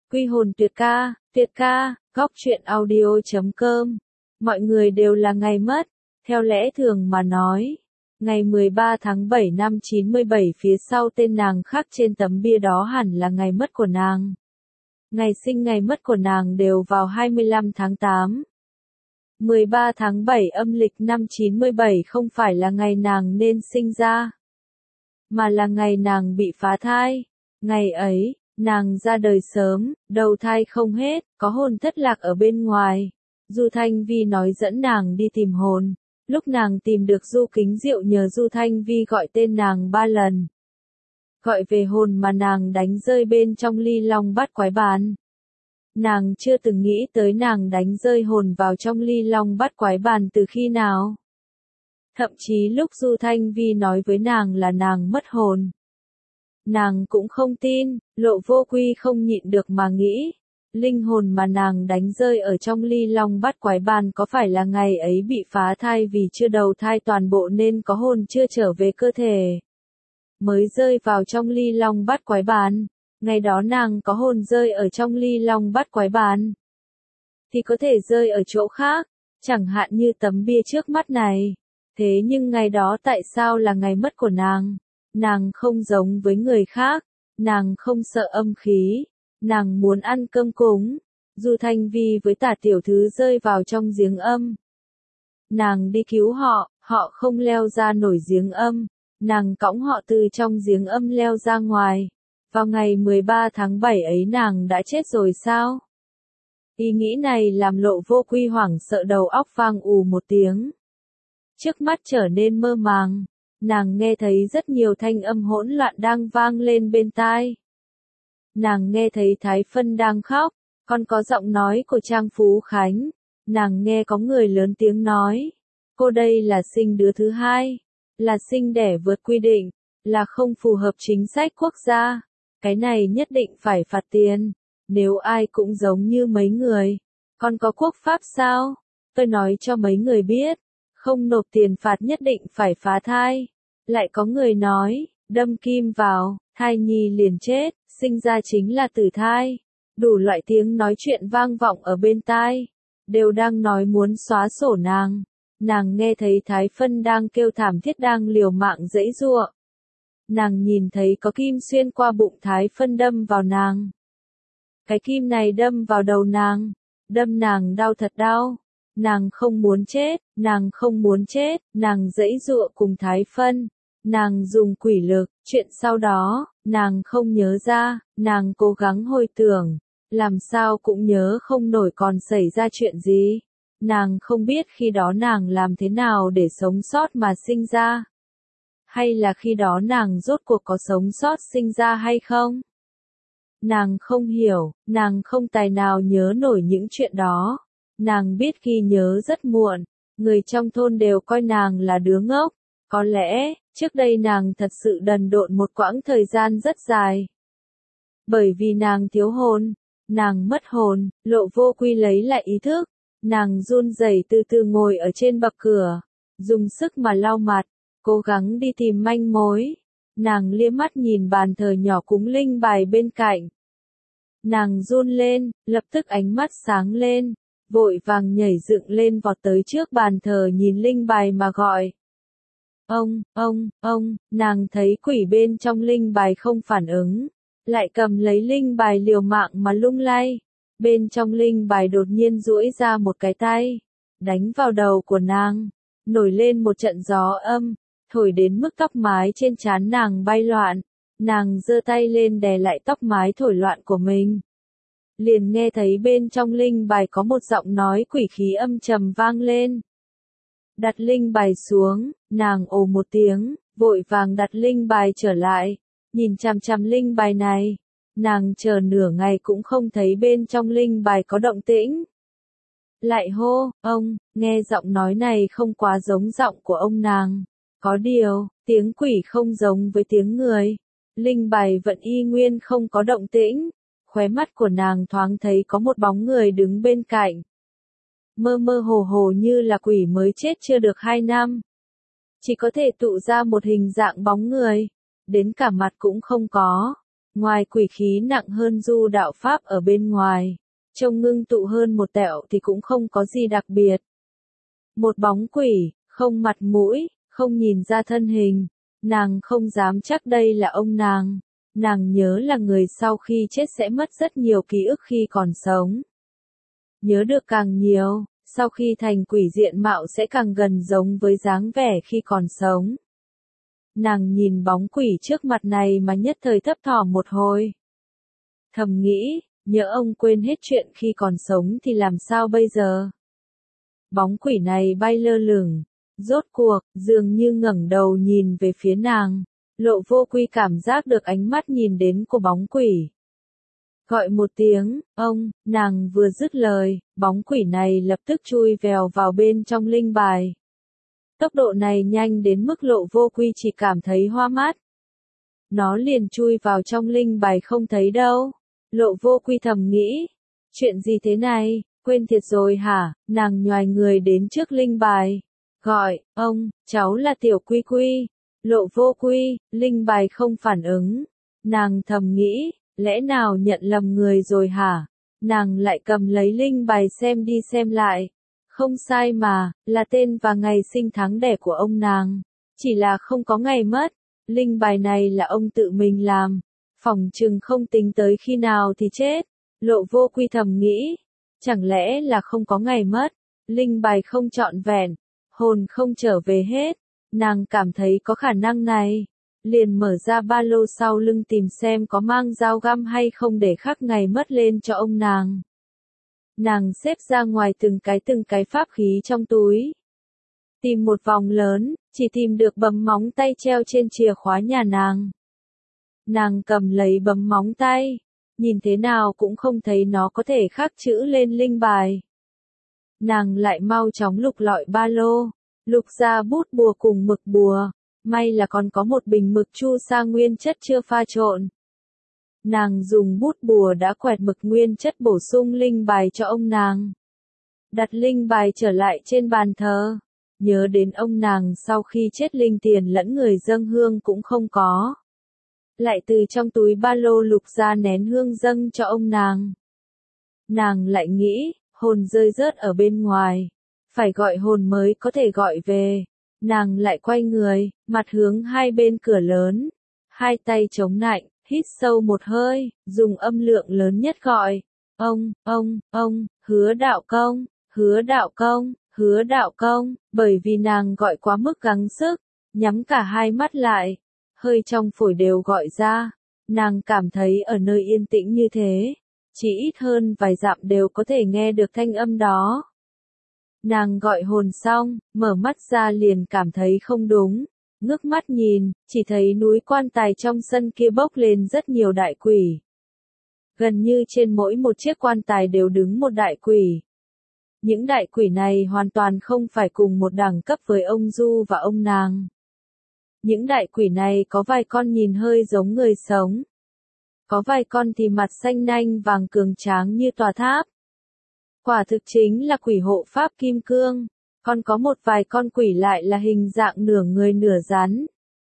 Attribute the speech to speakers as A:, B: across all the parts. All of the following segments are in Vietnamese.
A: Quy hồn tuyệt ca, góc truyện audio.com. Mọi người đều là ngày mất, theo lẽ thường mà nói. Ngày 13 tháng 7 năm 97 phía sau tên nàng khắc trên tấm bia đó hẳn là ngày mất của nàng. Ngày sinh ngày mất của nàng đều vào 25 tháng 8. 13 tháng 7 âm lịch năm 97 không phải là ngày nàng nên sinh ra, mà là ngày nàng bị phá thai. Ngày ấy, nàng ra đời sớm, đầu thai không hết, có hồn thất lạc ở bên ngoài. Du Thanh Vi nói dẫn nàng đi tìm hồn. Lúc nàng tìm được Du Kính Diệu nhờ Du Thanh Vi gọi tên nàng 3 lần. Gọi về hồn mà nàng đánh rơi bên trong ly long bát quái bàn. Nàng chưa từng nghĩ tới nàng đánh rơi hồn vào trong ly long bát quái bàn từ khi nào. Thậm chí lúc Du Thanh Vi nói với nàng là nàng mất hồn, nàng cũng không tin. Lộ Vô Quy không nhịn được mà nghĩ, linh hồn mà nàng đánh rơi ở trong ly long bát quái bàn có phải là ngày ấy bị phá thai vì chưa đầu thai toàn bộ nên có hồn chưa trở về cơ thể, mới rơi vào trong ly long bát quái bàn. Ngày đó nàng có hồn rơi ở trong ly long bát quái bàn, thì có thể rơi ở chỗ khác, chẳng hạn như tấm bia trước mắt này. Thế nhưng ngày đó tại sao là ngày mất của nàng? Nàng không giống với người khác, nàng không sợ âm khí, nàng muốn ăn cơm cúng. Du Thanh Vi với Tả tiểu thư rơi vào trong giếng âm. Nàng đi cứu họ, họ không leo ra nổi giếng âm, nàng cõng họ từ trong giếng âm leo ra ngoài. Vào ngày 13 tháng 7 ấy nàng đã chết rồi sao? Ý nghĩ này làm Lộ Vô Quy hoảng sợ, đầu óc vang ù một tiếng. Trước mắt trở nên mơ màng, nàng nghe thấy rất nhiều thanh âm hỗn loạn đang vang lên bên tai. Nàng nghe thấy Thái Phân đang khóc, còn có giọng nói của Trang Phú Khánh. Nàng nghe có người lớn tiếng nói, cô đây là sinh đứa thứ hai, là sinh đẻ vượt quy định, là không phù hợp chính sách quốc gia. Cái này nhất định phải phạt tiền, nếu ai cũng giống như mấy người. Còn có quốc pháp sao? Tôi nói cho mấy người biết, không nộp tiền phạt nhất định phải phá thai. Lại có người nói, đâm kim vào, thai nhi liền chết, sinh ra chính là tử thai. Đủ loại tiếng nói chuyện vang vọng ở bên tai, đều đang nói muốn xóa sổ nàng. Nàng nghe thấy Thái Phân đang kêu thảm thiết, đang liều mạng giãy giụa. Nàng nhìn thấy có kim xuyên qua bụng Thái Phân đâm vào nàng. Cái kim này đâm vào đầu nàng, đâm nàng đau thật đau. Nàng không muốn chết, nàng không muốn chết, nàng giãy giụa cùng Thái Phân. Nàng dùng quỷ lực, chuyện sau đó, nàng không nhớ ra, nàng cố gắng hồi tưởng, làm sao cũng nhớ không nổi còn xảy ra chuyện gì. Nàng không biết khi đó nàng làm thế nào để sống sót mà sinh ra. Hay là khi đó nàng rốt cuộc có sống sót sinh ra hay không? Nàng không hiểu, nàng không tài nào nhớ nổi những chuyện đó. Nàng biết khi nhớ rất muộn, người trong thôn đều coi nàng là đứa ngốc. Có lẽ, trước đây nàng thật sự đần độn một quãng thời gian rất dài. Bởi vì nàng thiếu hồn, nàng mất hồn. Lộ Vô Quy lấy lại ý thức, nàng run rẩy từ từ ngồi ở trên bậc cửa, dùng sức mà lau mặt, cố gắng đi tìm manh mối. Nàng liếc mắt nhìn bàn thờ nhỏ cúng linh bài bên cạnh. Nàng run lên, lập tức ánh mắt sáng lên, vội vàng nhảy dựng lên vọt tới trước bàn thờ nhìn linh bài mà gọi. Ông, nàng thấy quỷ bên trong linh bài không phản ứng, lại cầm lấy linh bài liều mạng mà lung lay. Bên trong linh bài đột nhiên duỗi ra một cái tay, đánh vào đầu của nàng, nổi lên một trận gió âm, thổi đến mức tóc mái trên trán nàng bay loạn. Nàng giơ tay lên đè lại tóc mái thổi loạn của mình. Liền nghe thấy bên trong linh bài có một giọng nói quỷ khí âm trầm vang lên. Đặt linh bài xuống, nàng ồ một tiếng, vội vàng đặt linh bài trở lại, nhìn chằm chằm linh bài này. Nàng chờ nửa ngày cũng không thấy bên trong linh bài có động tĩnh. Lại hô, ông, nghe giọng nói này không quá giống giọng của ông nàng. Có điều, tiếng quỷ không giống với tiếng người. Linh bài vẫn y nguyên không có động tĩnh. Khóe mắt của nàng thoáng thấy có một bóng người đứng bên cạnh. Mơ mơ hồ hồ như là quỷ mới chết chưa được 2 năm. Chỉ có thể tụ ra một hình dạng bóng người, đến cả mặt cũng không có. Ngoài quỷ khí nặng hơn du đạo pháp ở bên ngoài, trông ngưng tụ hơn một tẹo thì cũng không có gì đặc biệt. Một bóng quỷ, không mặt mũi, không nhìn ra thân hình, nàng không dám chắc đây là ông nàng. Nàng nhớ là người sau khi chết sẽ mất rất nhiều ký ức khi còn sống. Nhớ được càng nhiều, sau khi thành quỷ diện mạo sẽ càng gần giống với dáng vẻ khi còn sống. Nàng nhìn bóng quỷ trước mặt này mà nhất thời thấp thỏm một hồi. Thầm nghĩ, nhỡ ông quên hết chuyện khi còn sống thì làm sao bây giờ? Bóng quỷ này bay lơ lửng, rốt cuộc, dường như ngẩng đầu nhìn về phía nàng. Lộ Vô Quy cảm giác được ánh mắt nhìn đến của bóng quỷ. Gọi một tiếng, ông, nàng vừa dứt lời, bóng quỷ này lập tức chui vèo vào bên trong linh bài. Tốc độ này nhanh đến mức Lộ Vô Quy chỉ cảm thấy hoa mắt. Nó liền chui vào trong linh bài không thấy đâu. Lộ Vô Quy thầm nghĩ, chuyện gì thế này, quên thiệt rồi hả? Nàng nhoài người đến trước linh bài. Gọi, ông, cháu là Tiểu Quy Quy. Lộ Vô Quy, linh bài không phản ứng. Nàng thầm nghĩ, lẽ nào nhận lầm người rồi hả? Nàng lại cầm lấy linh bài xem đi xem lại. Không sai mà, là tên và ngày sinh tháng đẻ của ông nàng. Chỉ là không có ngày mất. Linh bài này là ông tự mình làm. Phỏng chừng không tính tới khi nào thì chết. Lộ Vô Quy thầm nghĩ. Chẳng lẽ là không có ngày mất? Linh bài không trọn vẹn. Hồn không trở về hết. Nàng cảm thấy có khả năng này. Liền mở ra ba lô sau lưng tìm xem có mang dao găm hay không để khắc ngày mất lên cho ông nàng. Nàng xếp ra ngoài từng cái pháp khí trong túi. Tìm một vòng lớn, chỉ tìm được bấm móng tay treo trên chìa khóa nhà nàng. Nàng cầm lấy bấm móng tay, nhìn thế nào cũng không thấy nó có thể khắc chữ lên linh bài. Nàng lại mau chóng lục lọi ba lô, lục ra bút bùa cùng mực bùa, may là còn có một bình mực chu sa nguyên chất chưa pha trộn. Nàng dùng bút bùa đã quẹt mực nguyên chất bổ sung linh bài cho ông nàng. Đặt linh bài trở lại trên bàn thờ. Nhớ đến ông nàng sau khi chết linh tiền lẫn người dâng hương cũng không có. Lại từ trong túi ba lô lục ra nén hương dâng cho ông nàng. Nàng lại nghĩ, hồn rơi rớt ở bên ngoài. Phải gọi hồn mới có thể gọi về. Nàng lại quay người, mặt hướng hai bên cửa lớn. Hai tay chống nạnh, hít sâu một hơi, dùng âm lượng lớn nhất gọi. Ông, Hứa Đạo Công, Hứa Đạo Công, Hứa Đạo Công. Bởi vì nàng gọi quá mức gắng sức, nhắm cả hai mắt lại. Hơi trong phổi đều gọi ra. Nàng cảm thấy ở nơi yên tĩnh như thế, chỉ ít hơn vài dặm đều có thể nghe được thanh âm đó. Nàng gọi hồn xong, mở mắt ra liền cảm thấy không đúng. Ngước mắt nhìn, chỉ thấy núi quan tài trong sân kia bốc lên rất nhiều đại quỷ. Gần như trên mỗi một chiếc quan tài đều đứng một đại quỷ. Những đại quỷ này hoàn toàn không phải cùng một đẳng cấp với ông Du và ông nàng. Những đại quỷ này có vài con nhìn hơi giống người sống. Có vài con thì mặt xanh nanh vàng cường tráng như tòa tháp. Quả thực chính là quỷ hộ pháp kim cương. Còn có một vài con quỷ lại là hình dạng nửa người nửa rắn.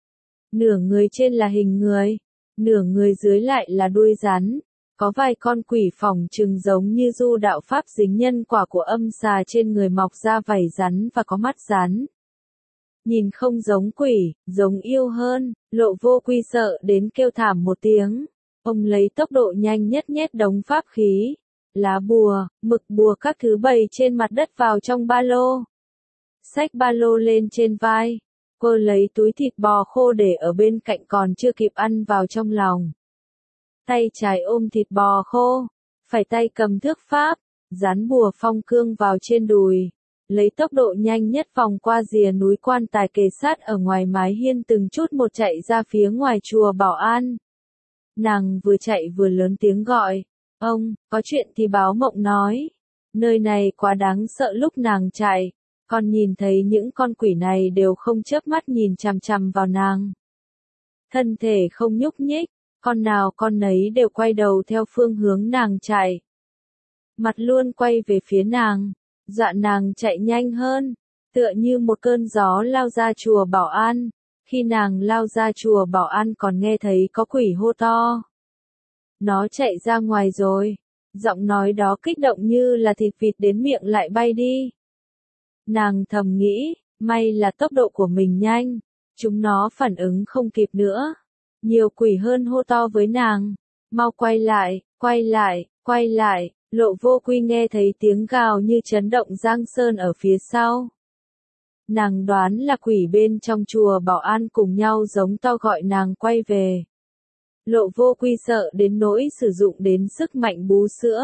A: Nửa người trên là hình người, nửa người dưới lại là đuôi rắn. Có vài con quỷ phỏng chừng giống như du đạo pháp dính nhân quả của âm xà trên người mọc ra vảy rắn và có mắt rắn. Nhìn không giống quỷ, giống yêu hơn, Lộ Vô Quy sợ đến kêu thảm một tiếng. Ông lấy tốc độ nhanh nhất nhét đống pháp khí, lá bùa, mực bùa các thứ bày trên mặt đất vào trong ba lô. Xách ba lô lên trên vai, cô lấy túi thịt bò khô để ở bên cạnh còn chưa kịp ăn vào trong lòng. Tay trái ôm thịt bò khô, phải tay cầm thước pháp, dán bùa phong cương vào trên đùi. Lấy tốc độ nhanh nhất vòng qua rìa núi quan tài kề sát ở ngoài mái hiên từng chút một chạy ra phía ngoài chùa Bảo An. Nàng vừa chạy vừa lớn tiếng gọi, ông, có chuyện thì báo mộng nói. Nơi này quá đáng sợ lúc nàng chạy, còn nhìn thấy những con quỷ này đều không chớp mắt nhìn chằm chằm vào nàng. Thân thể không nhúc nhích, con nào con nấy đều quay đầu theo phương hướng nàng chạy. Mặt luôn quay về phía nàng, dọa nàng chạy nhanh hơn, tựa như một cơn gió lao ra chùa Bảo An. Khi nàng lao ra chùa Bảo An còn nghe thấy có quỷ hô to. Nó chạy ra ngoài rồi. Giọng nói đó kích động như là thịt vịt đến miệng lại bay đi. Nàng thầm nghĩ, may là tốc độ của mình nhanh, chúng nó phản ứng không kịp nữa. Nhiều quỷ hơn hô to với nàng, mau quay lại, quay lại, quay lại. Lộ Vô Quy nghe thấy tiếng gào như chấn động Giang Sơn ở phía sau. Nàng đoán là quỷ bên trong chùa Bảo An cùng nhau giống to gọi nàng quay về. Lộ Vô Quy sợ đến nỗi sử dụng đến sức mạnh bú sữa.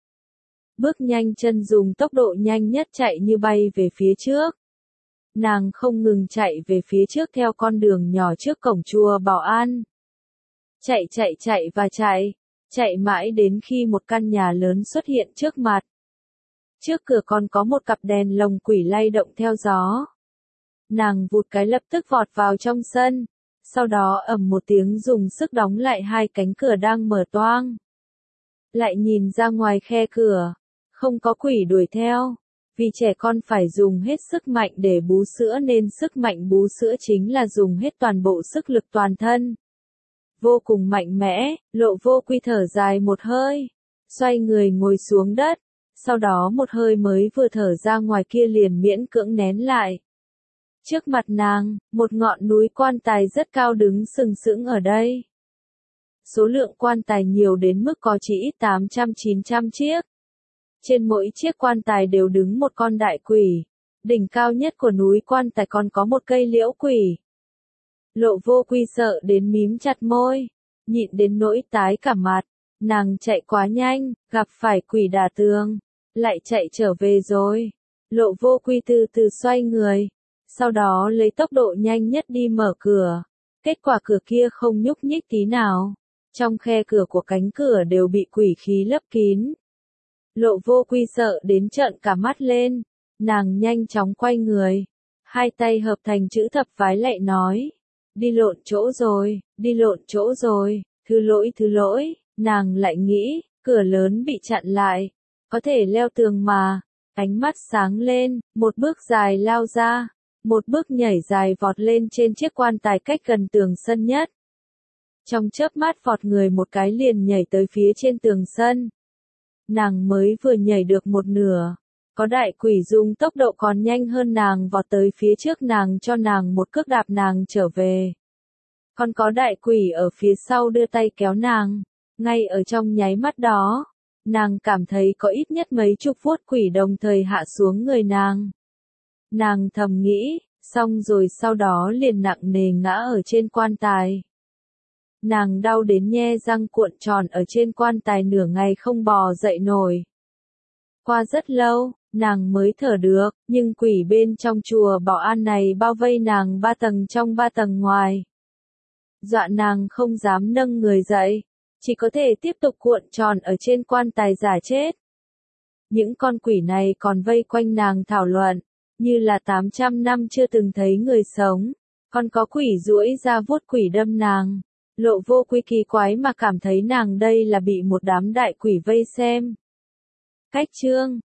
A: Bước nhanh chân dùng tốc độ nhanh nhất chạy như bay về phía trước. Nàng không ngừng chạy về phía trước theo con đường nhỏ trước cổng chùa Bảo An. Chạy và chạy mãi đến khi một căn nhà lớn xuất hiện trước mặt. Trước cửa còn có một cặp đèn lồng quỷ lay động theo gió. Nàng vụt cái lập tức vọt vào trong sân, sau đó ầm một tiếng dùng sức đóng lại hai cánh cửa đang mở toang. Lại nhìn ra ngoài khe cửa, không có quỷ đuổi theo, vì trẻ con phải dùng hết sức mạnh để bú sữa nên sức mạnh bú sữa chính là dùng hết toàn bộ sức lực toàn thân. Vô cùng mạnh mẽ, Lộ Vô Quy thở dài một hơi, xoay người ngồi xuống đất, sau đó một hơi mới vừa thở ra ngoài kia liền miễn cưỡng nén lại. Trước mặt nàng, một ngọn núi quan tài rất cao đứng sừng sững ở đây. Số lượng quan tài nhiều đến mức có chỉ ít 800-900 chiếc. Trên mỗi chiếc quan tài đều đứng một con đại quỷ. Đỉnh cao nhất của núi quan tài còn có một cây liễu quỷ. Lộ Vô Quy sợ đến mím chặt môi, nhịn đến nỗi tái cả mặt. Nàng chạy quá nhanh, gặp phải quỷ đả tường, lại chạy trở về rồi. Lộ Vô Quy từ từ xoay người, sau đó lấy tốc độ nhanh nhất đi mở cửa. Kết quả cửa kia không nhúc nhích tí nào. Trong khe cửa của cánh cửa đều bị quỷ khí lấp kín. Lộ Vô Quy sợ đến trợn cả mắt lên. Nàng nhanh chóng quay người. Hai tay hợp thành chữ thập vái lạy nói. Đi lộn chỗ rồi, đi lộn chỗ rồi, thứ lỗi. Nàng lại nghĩ, cửa lớn bị chặn lại. Có thể leo tường mà. Ánh mắt sáng lên, một bước dài lao ra. Một bước nhảy dài vọt lên trên chiếc quan tài cách gần tường sân nhất. Trong chớp mắt vọt người một cái liền nhảy tới phía trên tường sân. Nàng mới vừa nhảy được một nửa. Có đại quỷ dùng tốc độ còn nhanh hơn nàng vọt tới phía trước nàng cho nàng một cước đạp nàng trở về. Còn có đại quỷ ở phía sau đưa tay kéo nàng. Ngay ở trong nháy mắt đó, nàng cảm thấy có ít nhất mấy chục vuốt quỷ đồng thời hạ xuống người nàng. Nàng thầm nghĩ, xong rồi sau đó liền nặng nề ngã ở trên quan tài. Nàng đau đến nhe răng cuộn tròn ở trên quan tài nửa ngày không bò dậy nổi. Qua rất lâu, nàng mới thở được, nhưng quỷ bên trong chùa Bảo An này bao vây nàng 3 tầng trong 3 tầng ngoài. Dọa nàng không dám nâng người dậy, chỉ có thể tiếp tục cuộn tròn ở trên quan tài giả chết. Những con quỷ này còn vây quanh nàng thảo luận, như là 800 năm chưa từng thấy người sống, còn có quỷ duỗi ra vuốt quỷ đâm nàng. Lộ Vô Quy kỳ quái mà cảm thấy nàng đây là bị một đám đại quỷ vây xem. Cách chương